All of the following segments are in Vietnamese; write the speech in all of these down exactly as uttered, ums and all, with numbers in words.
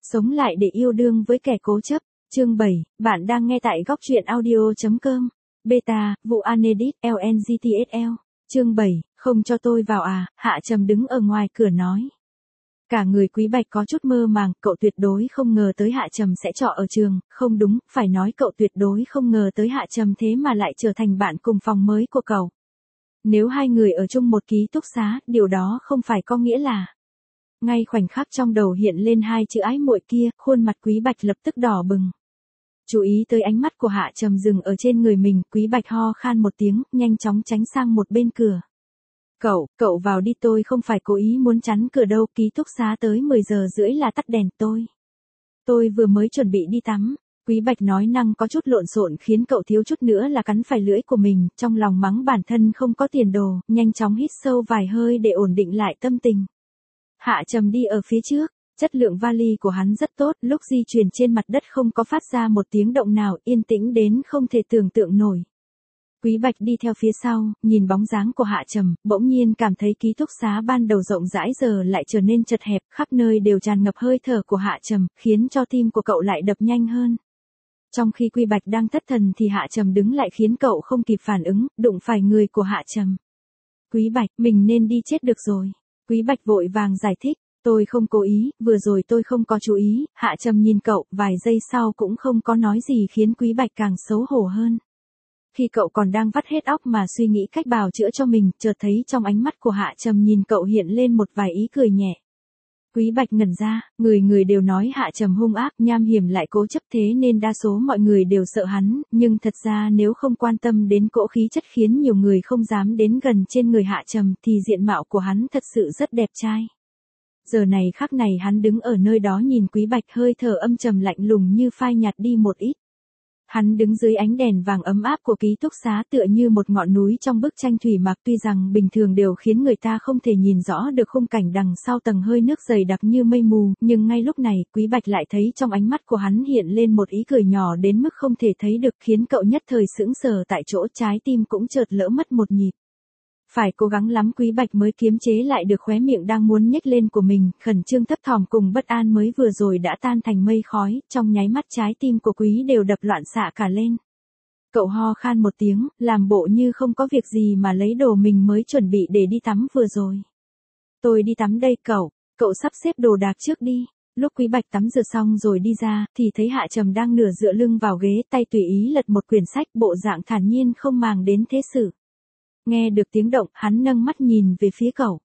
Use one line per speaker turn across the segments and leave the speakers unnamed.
Sống lại để yêu đương với kẻ cố chấp. Chương bảy, bạn đang nghe tại góc truyện audio.com. Beta, vụ Anedit, lờ en giê tê ét lờ. Chương bảy, không cho tôi vào à, Hạ Trầm đứng ở ngoài cửa nói. Cả người Quý Bạch có chút mơ màng, cậu tuyệt đối không ngờ tới Hạ Trầm sẽ trọ ở trường, không đúng, phải nói cậu tuyệt đối không ngờ tới Hạ Trầm thế mà lại trở thành bạn cùng phòng mới của cậu. Nếu hai người ở chung một ký túc xá, điều đó không phải có nghĩa là... Ngay khoảnh khắc trong đầu hiện lên hai chữ ái muội kia, khuôn mặt Quý Bạch lập tức đỏ bừng. Chú ý tới ánh mắt của Hạ Trầm dừng ở trên người mình, Quý Bạch ho khan một tiếng, nhanh chóng tránh sang một bên cửa. Cậu, cậu vào đi, tôi không phải cố ý muốn chắn cửa đâu, ký túc xá tới mười giờ rưỡi là tắt đèn tôi. Tôi vừa mới chuẩn bị đi tắm. Quý Bạch nói năng có chút lộn xộn khiến cậu thiếu chút nữa là cắn phải lưỡi của mình, trong lòng mắng bản thân không có tiền đồ, nhanh chóng hít sâu vài hơi để ổn định lại tâm tình. Hạ Trầm đi ở phía trước, chất lượng vali của hắn rất tốt, lúc di chuyển trên mặt đất không có phát ra một tiếng động nào, yên tĩnh đến không thể tưởng tượng nổi. Quý Bạch đi theo phía sau, nhìn bóng dáng của Hạ Trầm, bỗng nhiên cảm thấy ký túc xá ban đầu rộng rãi giờ lại trở nên chật hẹp, khắp nơi đều tràn ngập hơi thở của Hạ Trầm, khiến cho tim của cậu lại đập nhanh hơn. Trong khi Quý Bạch đang thất thần thì Hạ Trầm đứng lại khiến cậu không kịp phản ứng, đụng phải người của Hạ Trầm. Quý Bạch, mình nên đi chết được rồi. Quý Bạch vội vàng giải thích, tôi không cố ý, vừa rồi tôi không có chú ý. Hạ Trầm nhìn cậu, vài giây sau cũng không có nói gì khiến Quý Bạch càng xấu hổ hơn. Khi cậu còn đang vắt hết óc mà suy nghĩ cách bào chữa cho mình, chợt thấy trong ánh mắt của Hạ Trầm nhìn cậu hiện lên một vài ý cười nhẹ. Quý Bạch ngẩn ra, người người đều nói Hạ Trầm hung ác, nham hiểm lại cố chấp, thế nên đa số mọi người đều sợ hắn, nhưng thật ra nếu không quan tâm đến cỗ khí chất khiến nhiều người không dám đến gần trên người Hạ Trầm thì diện mạo của hắn thật sự rất đẹp trai. Giờ này khắc này hắn đứng ở nơi đó nhìn Quý Bạch, hơi thở âm trầm lạnh lùng như phai nhạt đi một ít. Hắn đứng dưới ánh đèn vàng ấm áp của ký túc xá tựa như một ngọn núi trong bức tranh thủy mặc, tuy rằng bình thường đều khiến người ta không thể nhìn rõ được khung cảnh đằng sau tầng hơi nước dày đặc như mây mù, nhưng ngay lúc này, Quý Bạch lại thấy trong ánh mắt của hắn hiện lên một ý cười nhỏ đến mức không thể thấy được, khiến cậu nhất thời sững sờ tại chỗ, trái tim cũng chợt lỡ mất một nhịp. Phải cố gắng lắm Quý Bạch mới kiềm chế lại được khóe miệng đang muốn nhếch lên của mình, khẩn trương thấp thỏm cùng bất an mới vừa rồi đã tan thành mây khói, trong nháy mắt trái tim của Quý đều đập loạn xạ cả lên. Cậu ho khan một tiếng, làm bộ như không có việc gì mà lấy đồ mình mới chuẩn bị để đi tắm vừa rồi. Tôi đi tắm đây cậu, cậu sắp xếp đồ đạc trước đi. Lúc Quý Bạch tắm rửa xong rồi đi ra, thì thấy Hạ Trầm đang nửa dựa lưng vào ghế, tay tùy ý lật một quyển sách, bộ dạng thản nhiên không màng đến thế sự. Nghe được tiếng động, hắn nâng mắt nhìn về phía cậu.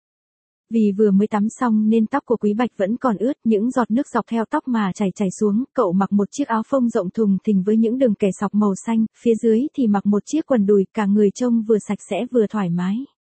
Vì vừa mới tắm xong nên tóc của Quý Bạch vẫn còn ướt, những giọt nước dọc theo tóc mà chảy chảy xuống, cậu mặc một chiếc áo phông rộng thùng thình với những đường kẻ sọc màu xanh, phía dưới thì mặc một chiếc quần đùi, cả người trông vừa sạch sẽ vừa thoải mái.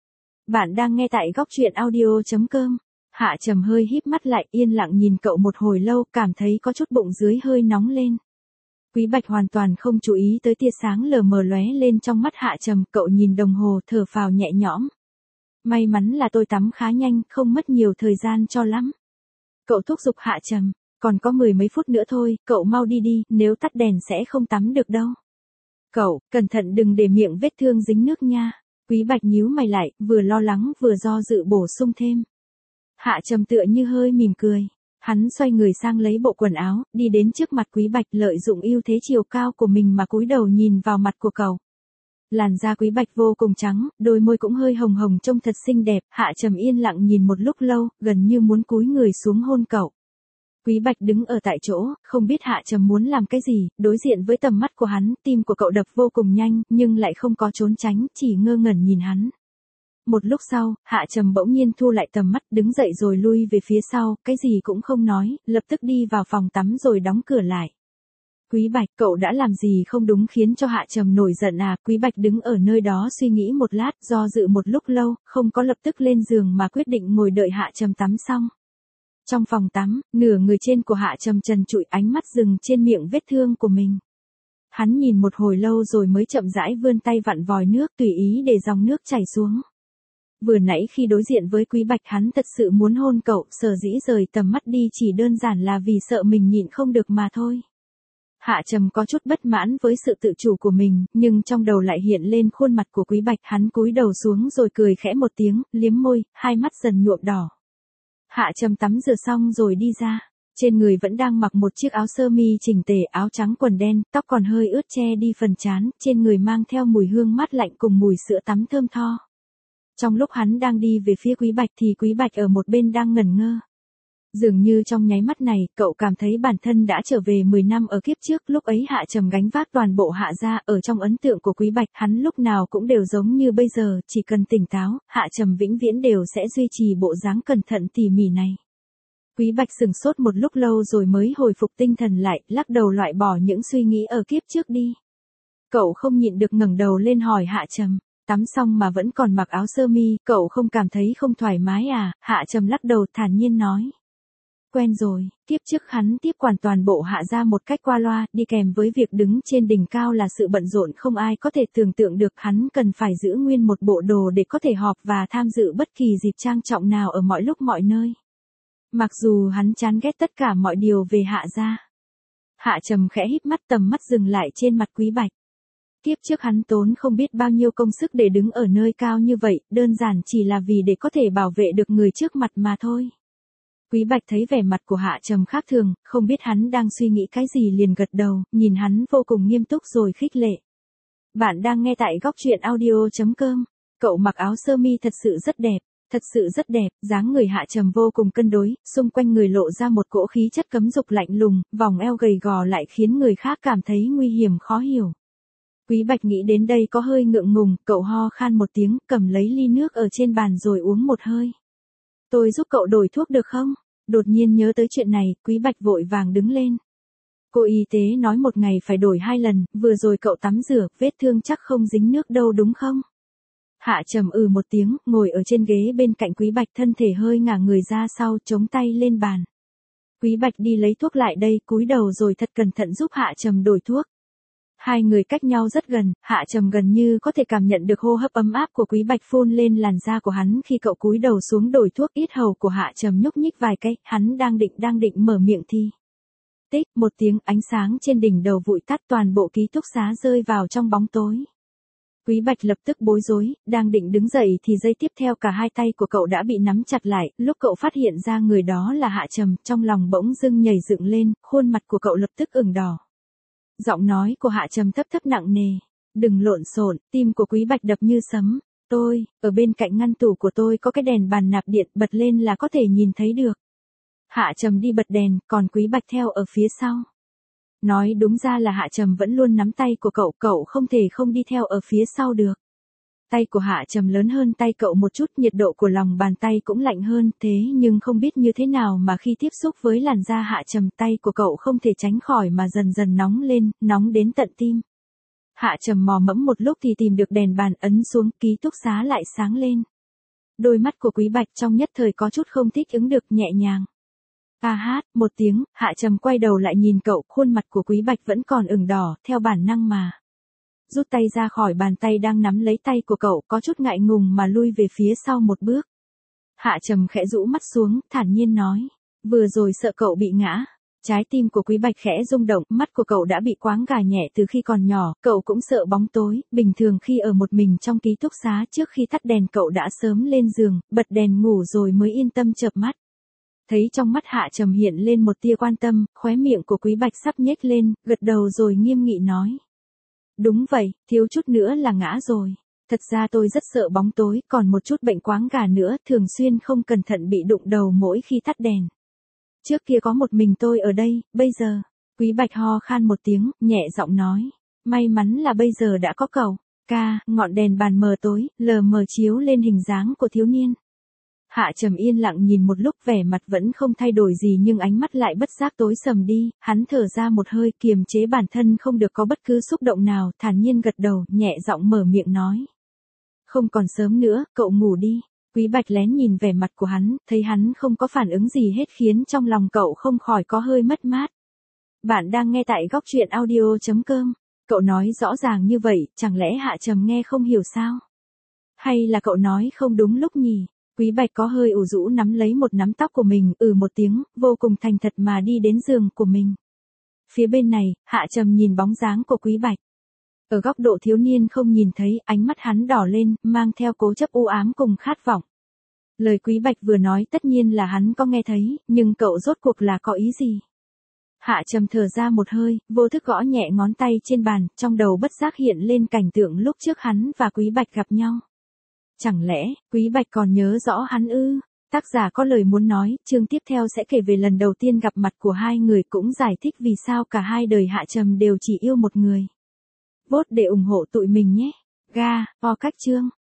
Bạn đang nghe tại góc truyện audio.com. Hạ Trầm hơi híp mắt lại, yên lặng nhìn cậu một hồi lâu, cảm thấy có chút bụng dưới hơi nóng lên. Quý Bạch hoàn toàn không chú ý tới tia sáng lờ mờ lóe lên trong mắt Hạ Trầm, cậu nhìn đồng hồ thở phào nhẹ nhõm. May mắn là tôi tắm khá nhanh, không mất nhiều thời gian cho lắm. Cậu thúc giục Hạ Trầm, còn có mười mấy phút nữa thôi, cậu mau đi đi, nếu tắt đèn sẽ không tắm được đâu. Cậu, cẩn thận đừng để miệng vết thương dính nước nha. Quý Bạch nhíu mày lại, vừa lo lắng vừa do dự bổ sung thêm. Hạ Trầm tựa như hơi mỉm cười. Hắn xoay người sang lấy bộ quần áo, đi đến trước mặt Quý Bạch, lợi dụng ưu thế chiều cao của mình mà cúi đầu nhìn vào mặt của cậu. Làn da Quý Bạch vô cùng trắng, đôi môi cũng hơi hồng hồng trông thật xinh đẹp. Hạ Trầm yên lặng nhìn một lúc lâu, gần như muốn cúi người xuống hôn cậu. Quý Bạch đứng ở tại chỗ, không biết Hạ Trầm muốn làm cái gì, đối diện với tầm mắt của hắn, tim của cậu đập vô cùng nhanh, nhưng lại không có trốn tránh, chỉ ngơ ngẩn nhìn hắn. Một lúc sau, Hạ Trầm bỗng nhiên thu lại tầm mắt, đứng dậy rồi lui về phía sau, cái gì cũng không nói, lập tức đi vào phòng tắm rồi đóng cửa lại. Quý Bạch, cậu đã làm gì không đúng khiến cho Hạ Trầm nổi giận à? Quý Bạch đứng ở nơi đó suy nghĩ một lát, do dự một lúc lâu, không có lập tức lên giường mà quyết định ngồi đợi Hạ Trầm tắm xong. Trong phòng tắm, nửa người trên của Hạ Trầm trần trụi, ánh mắt dừng trên miệng vết thương của mình. Hắn nhìn một hồi lâu rồi mới chậm rãi vươn tay vặn vòi nước, tùy ý để dòng nước chảy xuống. Vừa nãy khi đối diện với Quý Bạch hắn thật sự muốn hôn cậu, sở dĩ rời tầm mắt đi chỉ đơn giản là vì sợ mình nhịn không được mà thôi. Hạ Trầm có chút bất mãn với sự tự chủ của mình, nhưng trong đầu lại hiện lên khuôn mặt của Quý Bạch, hắn cúi đầu xuống rồi cười khẽ một tiếng, liếm môi, hai mắt dần nhuộm đỏ. Hạ Trầm tắm rửa xong rồi đi ra. Trên người vẫn đang mặc một chiếc áo sơ mi chỉnh tề, áo trắng quần đen, tóc còn hơi ướt che đi phần trán, trên người mang theo mùi hương mát lạnh cùng mùi sữa tắm thơm tho. Trong lúc hắn đang đi về phía Quý Bạch thì Quý Bạch ở một bên đang ngẩn ngơ. Dường như trong nháy mắt này, cậu cảm thấy bản thân đã trở về mười năm ở kiếp trước, lúc ấy Hạ Trầm gánh vác toàn bộ Hạ gia, ở trong ấn tượng của Quý Bạch, hắn lúc nào cũng đều giống như bây giờ, chỉ cần tỉnh táo, Hạ Trầm vĩnh viễn đều sẽ duy trì bộ dáng cẩn thận tỉ mỉ này. Quý Bạch sừng sốt một lúc lâu rồi mới hồi phục tinh thần lại, lắc đầu loại bỏ những suy nghĩ ở kiếp trước đi. Cậu không nhịn được ngẩng đầu lên hỏi Hạ Trầm, tắm xong mà vẫn còn mặc áo sơ mi, cậu không cảm thấy không thoải mái à? Hạ Trầm lắc đầu thản nhiên nói. Quen rồi, tiếp trước hắn tiếp quản toàn bộ Hạ gia một cách qua loa, đi kèm với việc đứng trên đỉnh cao là sự bận rộn không ai có thể tưởng tượng được, hắn cần phải giữ nguyên một bộ đồ để có thể họp và tham dự bất kỳ dịp trang trọng nào ở mọi lúc mọi nơi. Mặc dù hắn chán ghét tất cả mọi điều về Hạ gia. Hạ Trầm khẽ híp mắt, tầm mắt dừng lại trên mặt Quý Bạch. Tiếp trước hắn tốn không biết bao nhiêu công sức để đứng ở nơi cao như vậy, đơn giản chỉ là vì để có thể bảo vệ được người trước mặt mà thôi. Quý Bạch thấy vẻ mặt của Hạ Trầm khác thường, không biết hắn đang suy nghĩ cái gì liền gật đầu, nhìn hắn vô cùng nghiêm túc rồi khích lệ. Bạn đang nghe tại góc truyện audio chấm com. Cậu mặc áo sơ mi thật sự rất đẹp, thật sự rất đẹp, dáng người Hạ Trầm vô cùng cân đối, xung quanh người lộ ra một cỗ khí chất cấm dục lạnh lùng, vòng eo gầy gò lại khiến người khác cảm thấy nguy hiểm khó hiểu. Quý Bạch nghĩ đến đây có hơi ngượng ngùng, cậu ho khan một tiếng, cầm lấy ly nước ở trên bàn rồi uống một hơi. Tôi giúp cậu đổi thuốc được không? Đột nhiên nhớ tới chuyện này, Quý Bạch vội vàng đứng lên. Cô y tế nói một ngày phải đổi hai lần, vừa rồi cậu tắm rửa, vết thương chắc không dính nước đâu đúng không? Hạ Trầm ừ một tiếng, ngồi ở trên ghế bên cạnh Quý Bạch, thân thể hơi ngả người ra sau, chống tay lên bàn. Quý Bạch đi lấy thuốc lại đây, cúi đầu rồi thật cẩn thận giúp Hạ Trầm đổi thuốc. Hai người cách nhau rất gần, Hạ Trầm gần như có thể cảm nhận được hô hấp ấm áp của Quý Bạch phun lên làn da của hắn khi cậu cúi đầu xuống đổi thuốc, yết hầu của Hạ Trầm nhúc nhích vài cái, hắn đang định đang định mở miệng thì. Tích, một tiếng, ánh sáng trên đỉnh đầu vụi tắt, toàn bộ ký túc xá rơi vào trong bóng tối. Quý Bạch lập tức bối rối, đang định đứng dậy thì giây tiếp theo cả hai tay của cậu đã bị nắm chặt lại, lúc cậu phát hiện ra người đó là Hạ Trầm, trong lòng bỗng dưng nhảy dựng lên, khuôn mặt của cậu lập tức ửng đỏ. Giọng nói của Hạ Trầm thấp thấp nặng nề, đừng lộn xộn, tim của Quý Bạch đập như sấm, tôi, ở bên cạnh ngăn tủ của tôi có cái đèn bàn nạp điện, bật lên là có thể nhìn thấy được. Hạ Trầm đi bật đèn, còn Quý Bạch theo ở phía sau. Nói đúng ra là Hạ Trầm vẫn luôn nắm tay của cậu, cậu không thể không đi theo ở phía sau được. Tay của Hạ Trầm lớn hơn tay cậu một chút, nhiệt độ của lòng bàn tay cũng lạnh hơn, thế nhưng không biết như thế nào mà khi tiếp xúc với làn da Hạ Trầm, tay của cậu không thể tránh khỏi mà dần dần nóng lên, nóng đến tận tim. Hạ Trầm mò mẫm một lúc thì tìm được đèn bàn, ấn xuống, ký túc xá lại sáng lên. Đôi mắt của Quý Bạch trong nhất thời có chút không thích ứng được, nhẹ nhàng. A hát, một tiếng, Hạ Trầm quay đầu lại nhìn cậu, khuôn mặt của Quý Bạch vẫn còn ửng đỏ, theo bản năng mà. Rút tay ra khỏi bàn tay đang nắm lấy tay của cậu, có chút ngại ngùng mà lui về phía sau một bước. Hạ Trầm khẽ rũ mắt xuống, thản nhiên nói, vừa rồi sợ cậu bị ngã. Trái tim của Quý Bạch khẽ rung động, mắt của cậu đã bị quáng gà nhẹ từ khi còn nhỏ, cậu cũng sợ bóng tối, bình thường khi ở một mình trong ký túc xá trước khi tắt đèn cậu đã sớm lên giường, bật đèn ngủ rồi mới yên tâm chợp mắt. Thấy trong mắt Hạ Trầm hiện lên một tia quan tâm, khóe miệng của Quý Bạch sắp nhếch lên, gật đầu rồi nghiêm nghị nói. Đúng vậy, thiếu chút nữa là ngã rồi. Thật ra tôi rất sợ bóng tối, còn một chút bệnh quáng gà nữa, thường xuyên không cẩn thận bị đụng đầu mỗi khi tắt đèn. Trước kia có một mình tôi ở đây, bây giờ. Quý Bạch ho khan một tiếng, nhẹ giọng nói. May mắn là bây giờ đã có cậu. Ca, ngọn đèn bàn mờ tối, lờ mờ chiếu lên hình dáng của thiếu niên. Hạ Trầm yên lặng nhìn một lúc, vẻ mặt vẫn không thay đổi gì nhưng ánh mắt lại bất giác tối sầm đi, hắn thở ra một hơi, kiềm chế bản thân không được có bất cứ xúc động nào, thản nhiên gật đầu, nhẹ giọng mở miệng nói. Không còn sớm nữa, cậu ngủ đi. Quý Bạch lén nhìn vẻ mặt của hắn, thấy hắn không có phản ứng gì hết khiến trong lòng cậu không khỏi có hơi mất mát. Bạn đang nghe tại góc truyện audio chấm com. Cậu nói rõ ràng như vậy, chẳng lẽ Hạ Trầm nghe không hiểu sao? Hay là cậu nói không đúng lúc nhỉ? Quý Bạch có hơi ủ rũ nắm lấy một nắm tóc của mình, ừ một tiếng, vô cùng thành thật mà đi đến giường của mình. Phía bên này, Hạ Trầm nhìn bóng dáng của Quý Bạch. Ở góc độ thiếu niên không nhìn thấy, ánh mắt hắn đỏ lên, mang theo cố chấp u ám cùng khát vọng. Lời Quý Bạch vừa nói tất nhiên là hắn có nghe thấy, nhưng cậu rốt cuộc là có ý gì? Hạ Trầm thở ra một hơi, vô thức gõ nhẹ ngón tay trên bàn, trong đầu bất giác hiện lên cảnh tượng lúc trước hắn và Quý Bạch gặp nhau. Chẳng lẽ, Quý Bạch còn nhớ rõ hắn ư? Tác giả có lời muốn nói, chương tiếp theo sẽ kể về lần đầu tiên gặp mặt của hai người, cũng giải thích vì sao cả hai đời Hạ Trầm đều chỉ yêu một người. Vote để ủng hộ tụi mình nhé. Ga, o cách chương.